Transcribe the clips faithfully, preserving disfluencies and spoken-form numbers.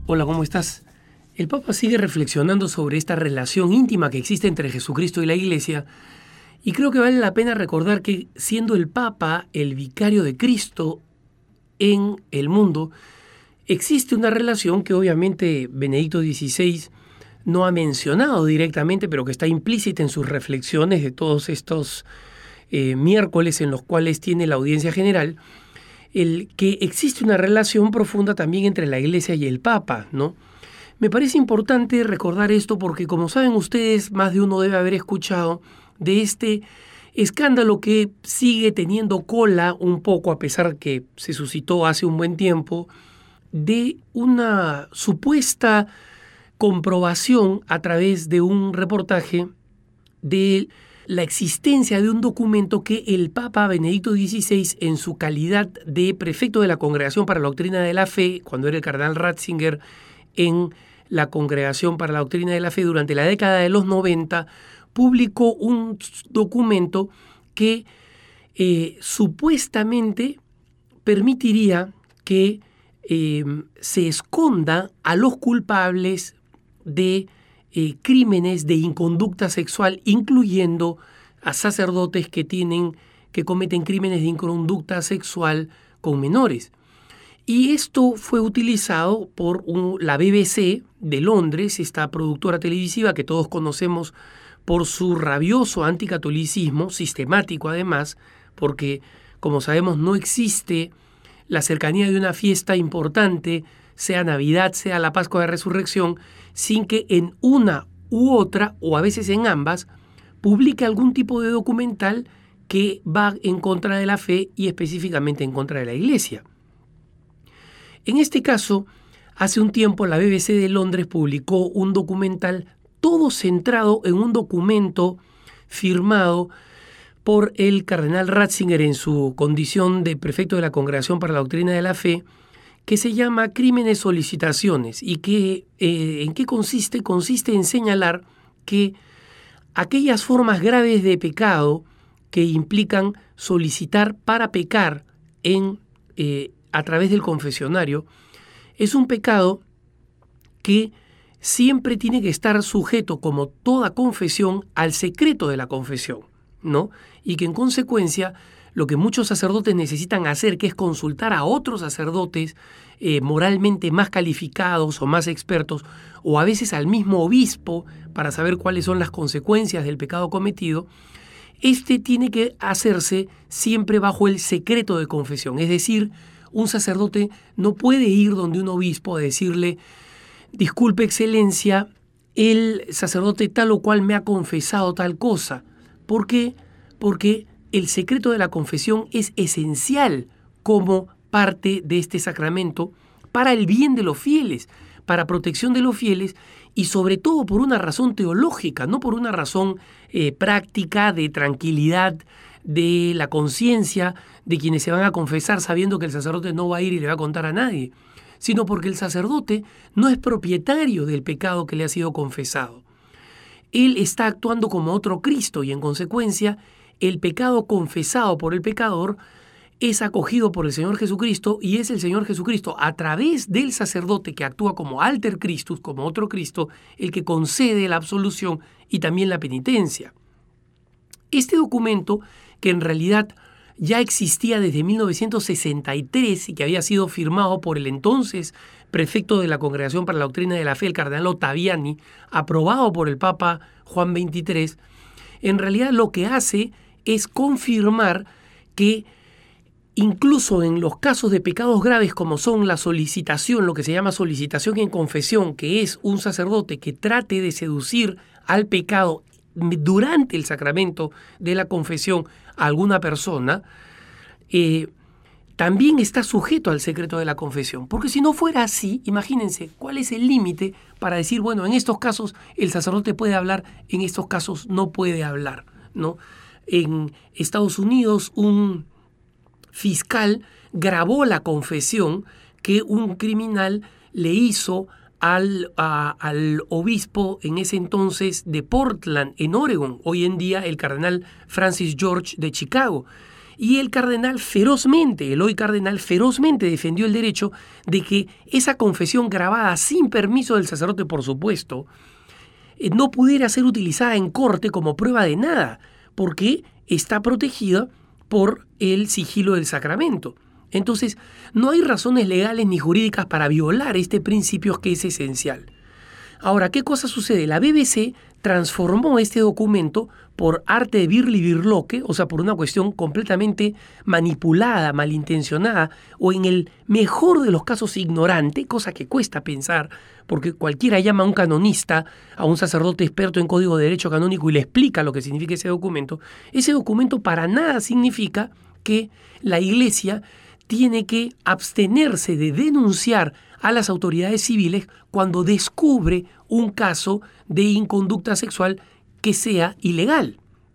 Hola, ¿cómo estás? El Papa sigue reflexionando sobre esta relación íntima que existe entre Jesucristo y la Iglesia, y creo que vale la pena recordar que, siendo el Papa el vicario de Cristo en el mundo, existe una relación que obviamente Benedicto dieciséis no ha mencionado directamente, pero que está implícita en sus reflexiones de todos estos eh, miércoles en los cuales tiene la audiencia general, el que existe una relación profunda también entre la Iglesia y el Papa, ¿no? Me parece importante recordar esto porque, como saben ustedes, más de uno debe haber escuchado de este escándalo que sigue teniendo cola un poco, a pesar que se suscitó hace un buen tiempo, de una supuesta comprobación a través de un reportaje de la existencia de un documento que el Papa Benedicto dieciséis, en su calidad de prefecto de la Congregación para la Doctrina de la Fe, cuando era el cardenal Ratzinger en la Congregación para la Doctrina de la Fe durante la década de los noventa, publicó un documento que eh, supuestamente permitiría que eh, se esconda a los culpables de eh, crímenes de inconducta sexual, incluyendo a sacerdotes que tienen que cometen crímenes de inconducta sexual con menores. Y esto fue utilizado por un, la B B C de Londres, esta productora televisiva que todos conocemos por su rabioso anticatolicismo, sistemático además, porque, como sabemos, no existe la cercanía de una fiesta importante, sea Navidad, sea la Pascua de Resurrección, sin que en una u otra, o a veces en ambas, publique algún tipo de documental que va en contra de la fe y específicamente en contra de la Iglesia. En este caso, hace un tiempo la B B C de Londres publicó un documental todo centrado en un documento firmado por el cardenal Ratzinger en su condición de prefecto de la Congregación para la Doctrina de la Fe, que se llama Crímenes Solicitaciones, y que eh, ¿en qué consiste? Consiste en señalar que aquellas formas graves de pecado que implican solicitar para pecar en, eh, a través del confesionario, es un pecado que siempre tiene que estar sujeto, como toda confesión, al secreto de la confesión, ¿no? Y que en consecuencia lo que muchos sacerdotes necesitan hacer, que es consultar a otros sacerdotes eh, moralmente más calificados o más expertos, o a veces al mismo obispo para saber cuáles son las consecuencias del pecado cometido, este tiene que hacerse siempre bajo el secreto de confesión. Es decir, un sacerdote no puede ir donde un obispo a decirle: disculpe, excelencia, el sacerdote tal o cual me ha confesado tal cosa. ¿Por qué? Porque el secreto de la confesión es esencial como parte de este sacramento para el bien de los fieles, para protección de los fieles y sobre todo por una razón teológica, no por una razón eh, práctica de tranquilidad de la conciencia de quienes se van a confesar sabiendo que el sacerdote no va a ir y le va a contar a nadie, sino porque el sacerdote no es propietario del pecado que le ha sido confesado. Él está actuando como otro Cristo y en consecuencia el pecado confesado por el pecador es acogido por el Señor Jesucristo y es el Señor Jesucristo, a través del sacerdote que actúa como alter Christus, como otro Cristo, el que concede la absolución y también la penitencia. Este documento, que en realidad ya existía desde mil novecientos sesenta y tres y que había sido firmado por el entonces prefecto de la Congregación para la Doctrina de la Fe, el cardenal Ottaviani, aprobado por el Papa Juan veintitrés, en realidad lo que hace es confirmar que incluso en los casos de pecados graves como son la solicitación, lo que se llama solicitación en confesión, que es un sacerdote que trate de seducir al pecado durante el sacramento de la confesión a alguna persona, eh, también está sujeto al secreto de la confesión. Porque si no fuera así, imagínense, ¿cuál es el límite para decir, bueno, en estos casos el sacerdote puede hablar, en estos casos no puede hablar, ¿no? En Estados Unidos, un fiscal grabó la confesión que un criminal le hizo al, a, al obispo en ese entonces de Portland, en Oregon, hoy en día el cardenal Francis George de Chicago. Y el cardenal ferozmente, el hoy cardenal ferozmente defendió el derecho de que esa confesión grabada sin permiso del sacerdote, por supuesto, no pudiera ser utilizada en corte como prueba de nada, porque está protegida por el sigilo del sacramento. Entonces, no hay razones legales ni jurídicas para violar este principio que es esencial. Ahora, ¿qué cosa sucede? La B B C transformó este documento por arte de birli-birloque, o sea, por una cuestión completamente manipulada, malintencionada, o en el mejor de los casos ignorante, cosa que cuesta pensar, porque cualquiera llama a un canonista, a un sacerdote experto en código de derecho canónico y le explica lo que significa ese documento. Ese documento para nada significa que la Iglesia tiene que abstenerse de denunciar a las autoridades civiles cuando descubre un caso de inconducta sexual que sea ilegal.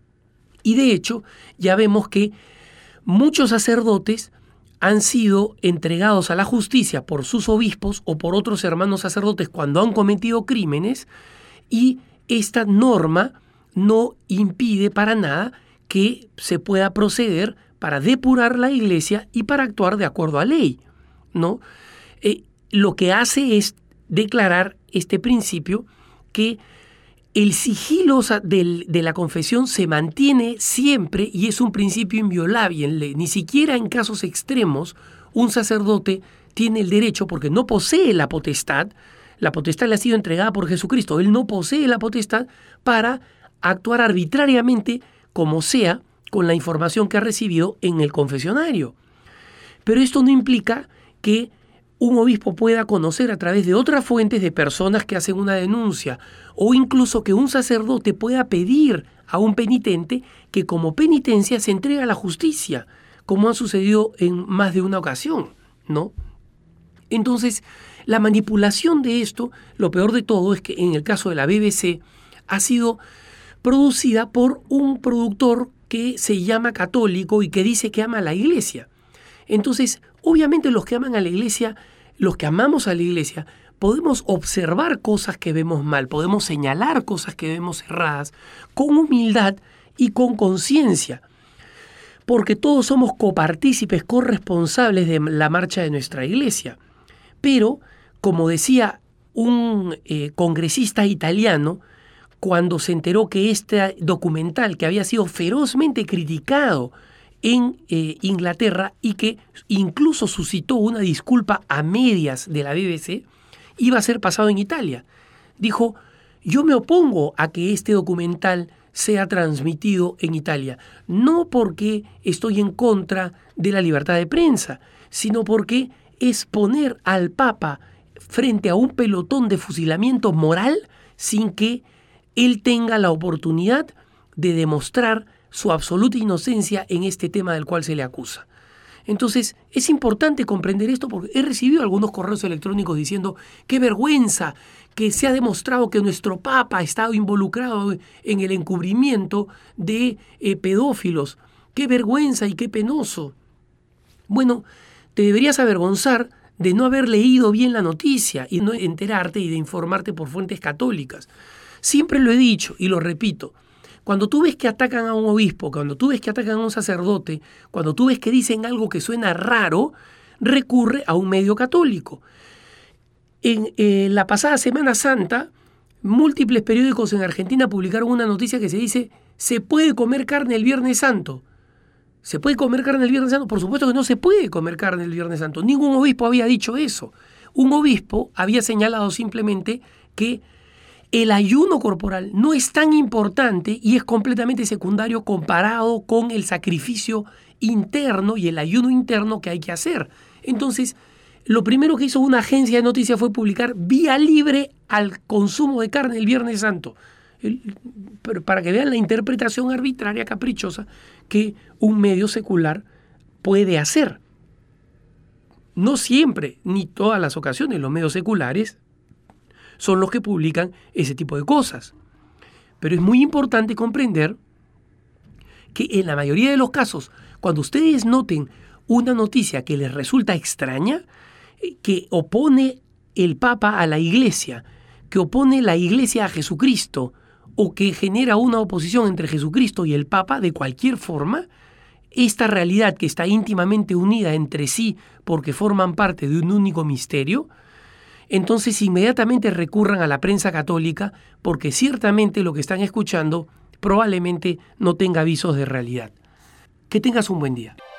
Y de hecho, ya vemos que muchos sacerdotes han sido entregados a la justicia por sus obispos o por otros hermanos sacerdotes cuando han cometido crímenes, y esta norma no impide para nada que se pueda proceder para depurar la Iglesia y para actuar de acuerdo a ley, ¿no? Eh, lo que hace es declarar este principio que el sigilo del, de la confesión se mantiene siempre y es un principio inviolable. Ni siquiera en casos extremos un sacerdote tiene el derecho, porque no posee la potestad, la potestad le ha sido entregada por Jesucristo, él no posee la potestad para actuar arbitrariamente como sea con la información que ha recibido en el confesionario. Pero esto no implica que un obispo pueda conocer a través de otras fuentes de personas que hacen una denuncia, o incluso que un sacerdote pueda pedir a un penitente que como penitencia se entregue a la justicia, como ha sucedido en más de una ocasión, ¿no? Entonces, la manipulación de esto, lo peor de todo es que en el caso de la B B C ha sido producida por un productor que se llama católico y que dice que ama a la Iglesia. Entonces, obviamente los que aman a la Iglesia, los que amamos a la Iglesia, podemos observar cosas que vemos mal, podemos señalar cosas que vemos erradas, con humildad y con conciencia, porque todos somos copartícipes, corresponsables de la marcha de nuestra Iglesia. Pero, como decía un eh, congresista italiano, cuando se enteró que este documental, que había sido ferozmente criticado en eh, Inglaterra y que incluso suscitó una disculpa a medias de la B B C, iba a ser pasado en Italia. Dijo, yo me opongo a que este documental sea transmitido en Italia, no porque estoy en contra de la libertad de prensa, sino porque es poner al Papa frente a un pelotón de fusilamiento moral sin que él tenga la oportunidad de demostrar su absoluta inocencia en este tema del cual se le acusa. Entonces, es importante comprender esto porque he recibido algunos correos electrónicos diciendo qué vergüenza que se ha demostrado que nuestro Papa ha estado involucrado en el encubrimiento de eh, pedófilos. Qué vergüenza y qué penoso. Bueno, te deberías avergonzar de no haber leído bien la noticia y no enterarte y de informarte por fuentes católicas. Siempre lo he dicho y lo repito. Cuando tú ves que atacan a un obispo, cuando tú ves que atacan a un sacerdote, cuando tú ves que dicen algo que suena raro, recurre a un medio católico. En eh, la pasada Semana Santa, múltiples periódicos en Argentina publicaron una noticia que se dice ¿se puede comer carne el Viernes Santo? ¿Se puede comer carne el Viernes Santo? Por supuesto que no se puede comer carne el Viernes Santo. Ningún obispo había dicho eso. Un obispo había señalado simplemente que el ayuno corporal no es tan importante y es completamente secundario comparado con el sacrificio interno y el ayuno interno que hay que hacer. Entonces, lo primero que hizo una agencia de noticias fue publicar vía libre al consumo de carne el Viernes Santo. El, pero para que vean la interpretación arbitraria, caprichosa, que un medio secular puede hacer. No siempre, ni todas las ocasiones, los medios seculares son los que publican ese tipo de cosas. Pero es muy importante comprender que en la mayoría de los casos, cuando ustedes noten una noticia que les resulta extraña, que opone el Papa a la Iglesia, que opone la Iglesia a Jesucristo, o que genera una oposición entre Jesucristo y el Papa de cualquier forma, esta realidad que está íntimamente unida entre sí porque forman parte de un único misterio, entonces inmediatamente recurran a la prensa católica porque ciertamente lo que están escuchando probablemente no tenga visos de realidad. Que tengas un buen día.